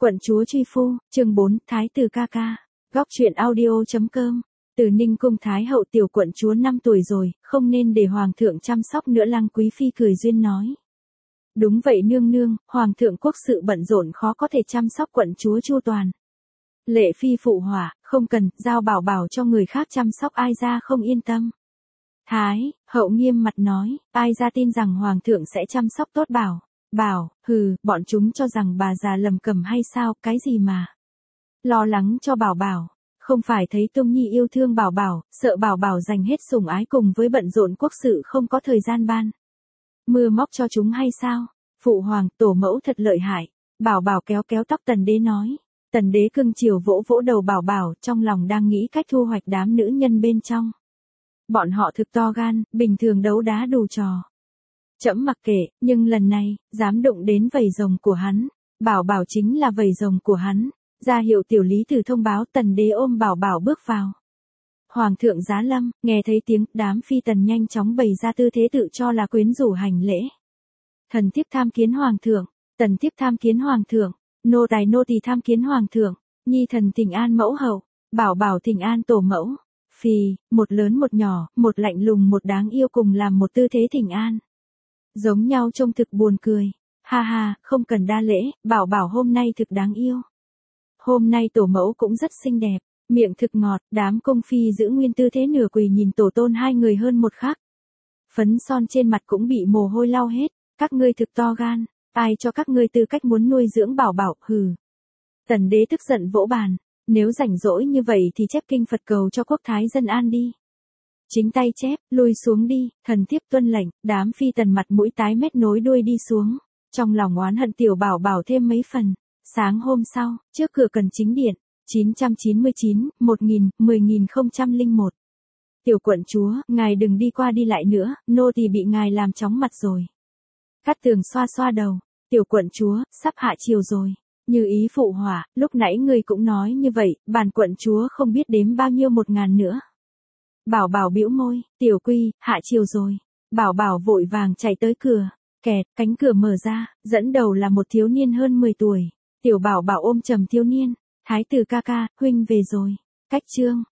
Quận chúa truy phu, chương 4, Thái tử ca ca. Góc truyện audio.com. Từ Ninh cung Thái hậu tiểu quận chúa 5 tuổi rồi, không nên để hoàng thượng chăm sóc nữa. Lăng quý phi cười duyên nói. Đúng vậy nương nương, hoàng thượng quốc sự bận rộn khó có thể chăm sóc quận chúa chu toàn. Lệ phi phụ hỏa, không cần, giao bảo bảo cho người khác chăm sóc, ai ra không yên tâm. Thái hậu nghiêm mặt nói, ai ra tin rằng hoàng thượng sẽ chăm sóc tốt bảo. Bảo, hừ, bọn chúng cho rằng bà già lầm cầm hay sao, cái gì mà lo lắng cho bảo bảo, không phải thấy Tung Nhi yêu thương bảo bảo, sợ bảo bảo dành hết sủng ái cùng với bận rộn quốc sự không có thời gian ban mưa móc cho chúng hay sao? Phụ hoàng, tổ mẫu thật lợi hại. Bảo bảo kéo kéo tóc Tần đế nói. Tần đế cưng chiều vỗ vỗ đầu bảo bảo, trong lòng đang nghĩ cách thu hoạch đám nữ nhân bên trong. Bọn họ thực to gan, bình thường đấu đá đủ trò. Trẫm mặc kệ, nhưng lần này, dám đụng đến vầy rồng của hắn. Bảo bảo chính là vầy rồng của hắn. Ra hiệu tiểu lý tử thông báo. Tần đế ôm bảo bảo bước vào. Hoàng thượng giá lâm, nghe thấy tiếng, đám phi tần nhanh chóng bày ra tư thế tự cho là quyến rũ hành lễ. Thần thiếp tham kiến hoàng thượng, tần thiếp tham kiến hoàng thượng, nô tài nô tỳ tham kiến hoàng thượng, nhi thần thỉnh an mẫu hậu, bảo bảo thỉnh an tổ mẫu. Phì, một lớn một nhỏ, một lạnh lùng một đáng yêu cùng làm một tư thế thỉnh an. Giống nhau trông thực buồn cười. Ha ha, không cần đa lễ, bảo bảo hôm nay thực đáng yêu. Hôm nay tổ mẫu cũng rất xinh đẹp, miệng thực ngọt, đám cung phi giữ nguyên tư thế nửa quỳ nhìn tổ tôn hai người hơn một khắc. Phấn son trên mặt cũng bị mồ hôi lau hết, các ngươi thực to gan, ai cho các ngươi tư cách muốn nuôi dưỡng bảo bảo, hừ. Tần đế tức giận vỗ bàn, nếu rảnh rỗi như vậy thì chép kinh Phật cầu cho quốc thái dân an đi. Chính tay chép, lui xuống đi, thần thiếp tuân lệnh, đám phi tần mặt mũi tái mét nối đuôi đi xuống, trong lòng oán hận tiểu bảo bảo thêm mấy phần. Sáng hôm sau, trước cửa Cần Chính Điện, 999, 1000, 10001. Tiểu quận chúa, ngài đừng đi qua đi lại nữa, nô tỳ bị ngài làm chóng mặt rồi. Cát Tường xoa xoa đầu, tiểu quận chúa, sắp hạ chiều rồi. Như ý phụ hỏa, lúc nãy ngươi cũng nói như vậy, bản quận chúa không biết đếm bao nhiêu 1000 nữa. Bảo bảo bĩu môi, tiểu quy, hạ chiều rồi. Bảo bảo vội vàng chạy tới cửa, kẹt, cánh cửa mở ra, dẫn đầu là một thiếu niên hơn 10 tuổi. Tiểu bảo bảo ôm chầm thiếu niên, thái tử ca ca, huynh về rồi. Cách chương.